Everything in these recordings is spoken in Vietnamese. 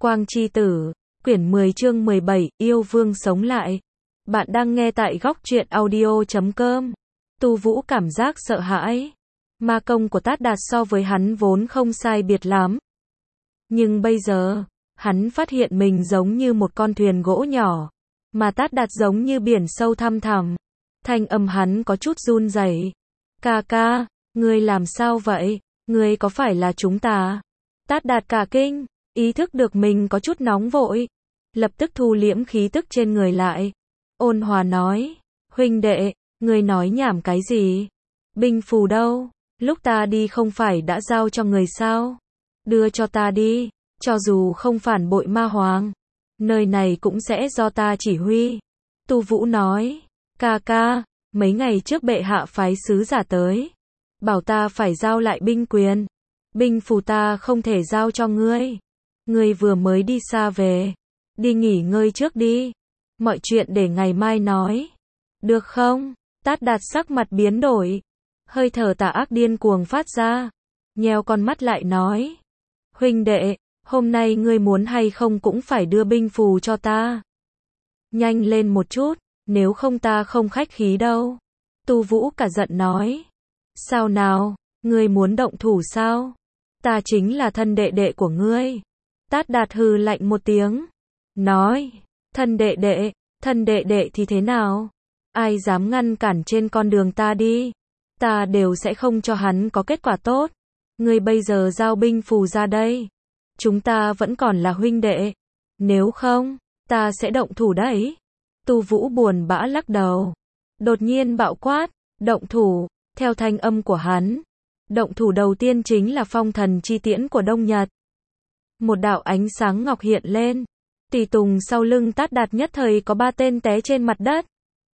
Quang Chi Tử, quyển 10 chương 17, yêu vương sống lại. Bạn đang nghe tại góc truyện audio.com. Tu Vũ cảm giác sợ hãi. Ma công của Tát Đạt so với hắn vốn không sai biệt lắm. Nhưng bây giờ, hắn phát hiện mình giống như một con thuyền gỗ nhỏ, mà Tát Đạt giống như biển sâu thăm thẳm. Thanh âm hắn có chút run rẩy. Ca ca, ngươi làm sao vậy? Ngươi có phải là chúng ta? Tát Đạt cả kinh, ý thức được mình có chút nóng vội. Lập tức thu liễm khí tức trên người lại. Ôn hòa nói, huynh đệ, ngươi nói nhảm cái gì? Binh phù đâu? Lúc ta đi không phải đã giao cho người sao? Đưa cho ta đi, cho dù không phản bội ma hoàng, nơi này cũng sẽ do ta chỉ huy. Tu Vũ nói, ca ca, mấy ngày trước bệ hạ phái sứ giả tới, bảo ta phải giao lại binh quyền. Binh phù ta không thể giao cho ngươi. Ngươi vừa mới đi xa về, đi nghỉ ngơi trước đi. Mọi chuyện để ngày mai nói. Được không? Tát Đạt sắc mặt biến đổi, hơi thở tà ác điên cuồng phát ra, nheo con mắt lại nói, huynh đệ, hôm nay ngươi muốn hay không cũng phải đưa binh phù cho ta. Nhanh lên một chút, nếu không ta không khách khí đâu. Tu Vũ cả giận nói, sao nào, ngươi muốn động thủ sao? Ta chính là thân đệ đệ của ngươi. Tát Đạt hừ lạnh một tiếng, nói, thân đệ đệ thì thế nào? Ai dám ngăn cản trên con đường ta đi, ta đều sẽ không cho hắn có kết quả tốt. Ngươi bây giờ giao binh phù ra đây, chúng ta vẫn còn là huynh đệ, nếu không, ta sẽ động thủ đấy. Tu Vũ buồn bã lắc đầu, đột nhiên bạo quát, động thủ. Theo thanh âm của hắn, động thủ đầu tiên chính là phong thần chi tiễn của Đông Nhật. Một đạo ánh sáng ngọc hiện lên, tùy tùng sau lưng Tát Đạt nhất thời có 3 tên té trên mặt đất.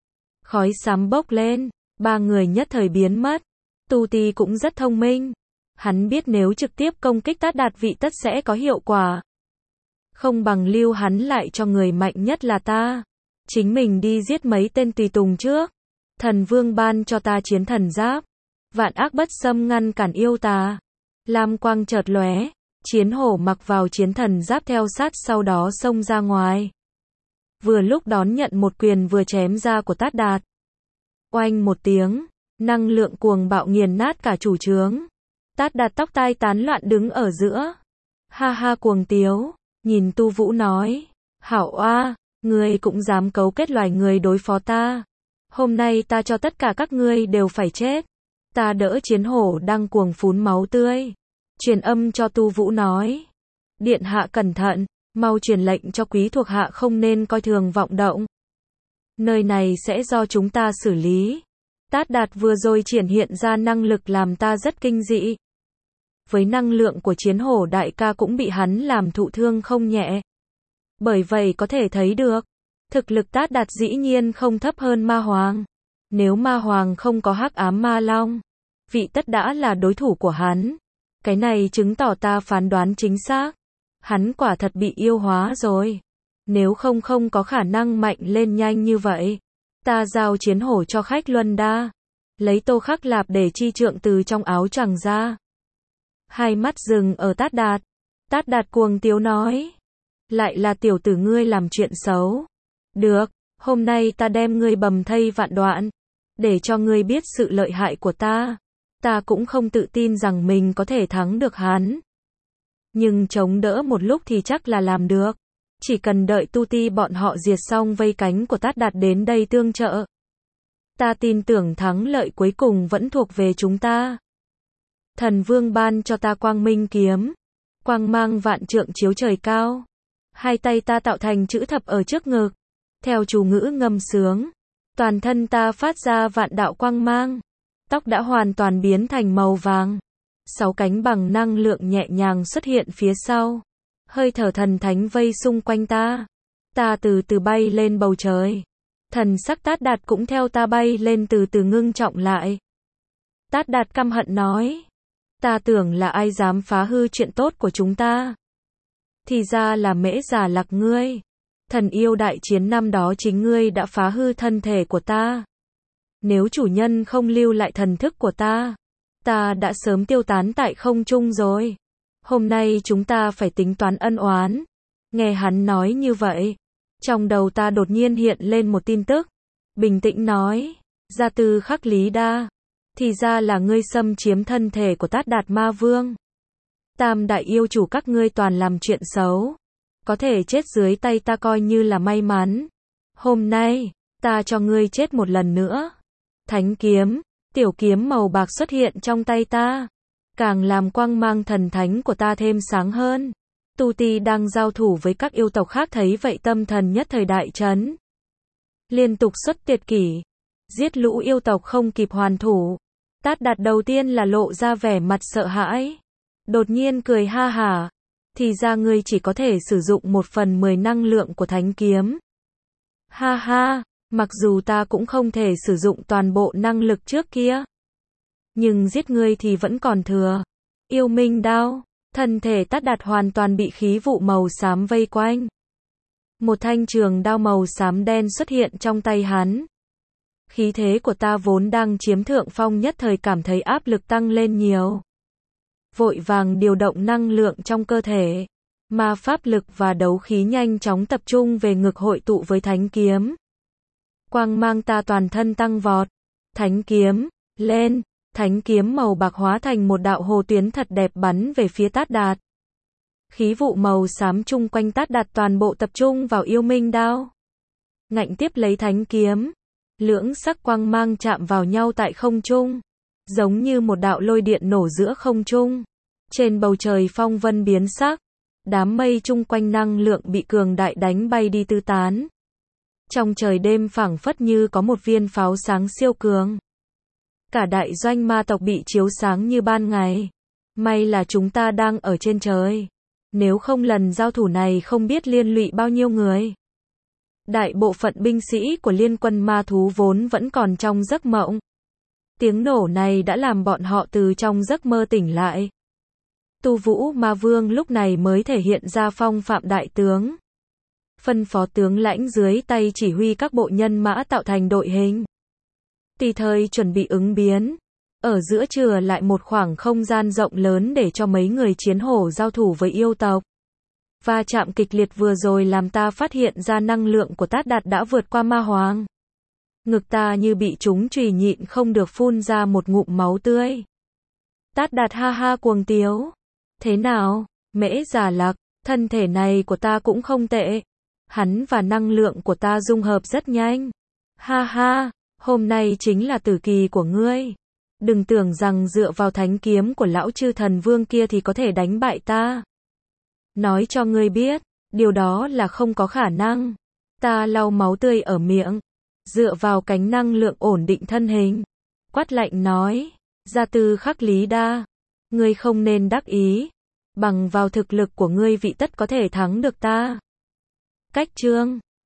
Khói xám bốc lên, 3 người nhất thời biến mất. Tu Ti cũng rất thông minh, hắn biết nếu trực tiếp công kích Tát Đạt vị tất sẽ có hiệu quả. Không bằng lưu hắn lại cho người mạnh nhất là ta, chính mình đi giết mấy tên tùy tùng trước. Thần Vương ban cho ta chiến thần giáp, vạn ác bất xâm ngăn cản yêu tà. Lam quang chợt lóe, chiến hổ mặc vào chiến thần giáp theo sát sau đó xông ra ngoài. Vừa lúc đón nhận một quyền vừa chém ra của Tát Đạt. Oanh một tiếng, năng lượng cuồng bạo nghiền nát cả chủ trướng. Tát Đạt tóc tai tán loạn đứng ở giữa. Ha ha cuồng tiếu, nhìn Tu Vũ nói, hảo oa, ngươi cũng dám cấu kết loài người đối phó ta. Hôm nay ta cho tất cả các ngươi đều phải chết. Ta đỡ chiến hổ đang cuồng phún máu tươi, truyền âm cho Tu Vũ nói, điện hạ cẩn thận, mau truyền lệnh cho quý thuộc hạ không nên coi thường vọng động. Nơi này sẽ do chúng ta xử lý. Tát Đạt vừa rồi triển hiện ra năng lực làm ta rất kinh dị. Với năng lượng của chiến hổ đại ca cũng bị hắn làm thụ thương không nhẹ. Bởi vậy có thể thấy được, thực lực Tát Đạt dĩ nhiên không thấp hơn ma hoàng. Nếu ma hoàng không có hắc ám ma long, vị tất đã là đối thủ của hắn. Cái này chứng tỏ ta phán đoán chính xác. Hắn quả thật bị yêu hóa rồi. Nếu không có khả năng mạnh lên nhanh như vậy. Ta giao chiến hổ cho khách luân đa. Lấy Tô Khắc Lạp để chi trượng từ trong áo choàng ra. Hai mắt dừng ở Tát Đạt. Tát Đạt cuồng tiếu nói, lại là tiểu tử ngươi làm chuyện xấu. Được, hôm nay ta đem ngươi bầm thây vạn đoạn, để cho ngươi biết sự lợi hại của ta. Ta cũng không tự tin rằng mình có thể thắng được hắn. Nhưng chống đỡ một lúc thì chắc là làm được. Chỉ cần đợi Tu Ti bọn họ diệt xong vây cánh của Tát Đạt đến đây tương trợ. Ta tin tưởng thắng lợi cuối cùng vẫn thuộc về chúng ta. Thần Vương ban cho ta quang minh kiếm, quang mang vạn trượng chiếu trời cao. Hai tay ta tạo thành chữ thập ở trước ngực. Theo chú ngữ ngâm sướng, toàn thân ta phát ra vạn đạo quang mang. Tóc đã hoàn toàn biến thành màu vàng. 6 cánh bằng năng lượng nhẹ nhàng xuất hiện phía sau. Hơi thở thần thánh vây xung quanh ta. Ta từ từ bay lên bầu trời. Thần sắc Tát Đạt cũng theo ta bay lên từ từ ngưng trọng lại. Tát Đạt căm hận nói, ta tưởng là ai dám phá hư chuyện tốt của chúng ta. Thì ra là Mễ Già Lạc ngươi. Thần yêu đại chiến năm đó chính ngươi đã phá hư thân thể của ta. Nếu chủ nhân không lưu lại thần thức của ta đã sớm tiêu tán tại không trung rồi. Hôm nay chúng ta phải tính toán ân oán. Nghe hắn nói như vậy, trong đầu ta đột nhiên hiện lên một tin tức. Bình tĩnh nói, Gia Tư Khắc Lý Đa, thì ra là ngươi xâm chiếm thân thể của Tát Đạt Ma Vương. Tam đại yêu chủ các ngươi toàn làm chuyện xấu, có thể chết dưới tay ta coi như là may mắn. Hôm nay, ta cho ngươi chết một lần nữa. Thánh kiếm, tiểu kiếm màu bạc xuất hiện trong tay ta, càng làm quang mang thần thánh của ta thêm sáng hơn. Tu Ti đang giao thủ với các yêu tộc khác thấy vậy tâm thần nhất thời đại chấn. Liên tục xuất tuyệt kỷ, giết lũ yêu tộc không kịp hoàn thủ. Tát Đạt đầu tiên là lộ ra vẻ mặt sợ hãi, đột nhiên cười ha hả, thì ra ngươi chỉ có thể sử dụng 1/10 năng lượng của thánh kiếm. Ha ha, mặc dù ta cũng không thể sử dụng toàn bộ năng lực trước kia, nhưng giết ngươi thì vẫn còn thừa. Yêu minh đao, thân thể Tát Đạt hoàn toàn bị khí vụ màu xám vây quanh. Một thanh trường đao màu xám đen xuất hiện trong tay hắn. Khí thế của ta vốn đang chiếm thượng phong nhất thời cảm thấy áp lực tăng lên nhiều. Vội vàng điều động năng lượng trong cơ thể. Ma pháp lực và đấu khí nhanh chóng tập trung về ngực hội tụ với thánh kiếm. Quang mang ta toàn thân tăng vọt. Thánh kiếm, lên. Thánh kiếm màu bạc hóa thành một đạo hồ tuyến thật đẹp bắn về phía Tát Đạt. Khí vụ màu xám chung quanh Tát Đạt toàn bộ tập trung vào yêu minh đao. Ngạnh tiếp lấy thánh kiếm. Lưỡng sắc quang mang chạm vào nhau tại không trung, giống như một đạo lôi điện nổ giữa không trung. Trên bầu trời phong vân biến sắc, đám mây chung quanh năng lượng bị cường đại đánh bay đi tứ tán. Trong trời đêm phảng phất như có một viên pháo sáng siêu cường. Cả đại doanh ma tộc bị chiếu sáng như ban ngày. May là chúng ta đang ở trên trời. Nếu không lần giao thủ này không biết liên lụy bao nhiêu người. Đại bộ phận binh sĩ của liên quân ma thú vốn vẫn còn trong giấc mộng. Tiếng nổ này đã làm bọn họ từ trong giấc mơ tỉnh lại. Tu Vũ Ma Vương lúc này mới thể hiện ra phong phạm đại tướng. Phân phó tướng lãnh dưới tay chỉ huy các bộ nhân mã tạo thành đội hình. Tùy thời chuẩn bị ứng biến. Ở giữa chừa lại một khoảng không gian rộng lớn để cho mấy người chiến hổ giao thủ với yêu tộc. Va chạm kịch liệt vừa rồi làm ta phát hiện ra năng lượng của Tát Đạt đã vượt qua ma hoàng. Ngực ta như bị trúng chùy nhịn không được phun ra một ngụm máu tươi. Tát Đạt ha ha cuồng tiếu. Thế nào, Mễ Giả Lạc, thân thể này của ta cũng không tệ. Hắn và năng lượng của ta dung hợp rất nhanh. Ha ha, hôm nay chính là tử kỳ của ngươi. Đừng tưởng rằng dựa vào thánh kiếm của lão chư thần vương kia thì có thể đánh bại ta. Nói cho ngươi biết, điều đó là không có khả năng. Ta lau máu tươi ở miệng, dựa vào cánh năng lượng ổn định thân hình. Quát lạnh nói, Gia Tư Khắc Lý Đa, ngươi không nên đắc ý. Bằng vào thực lực của ngươi vị tất có thể thắng được ta. Cách chương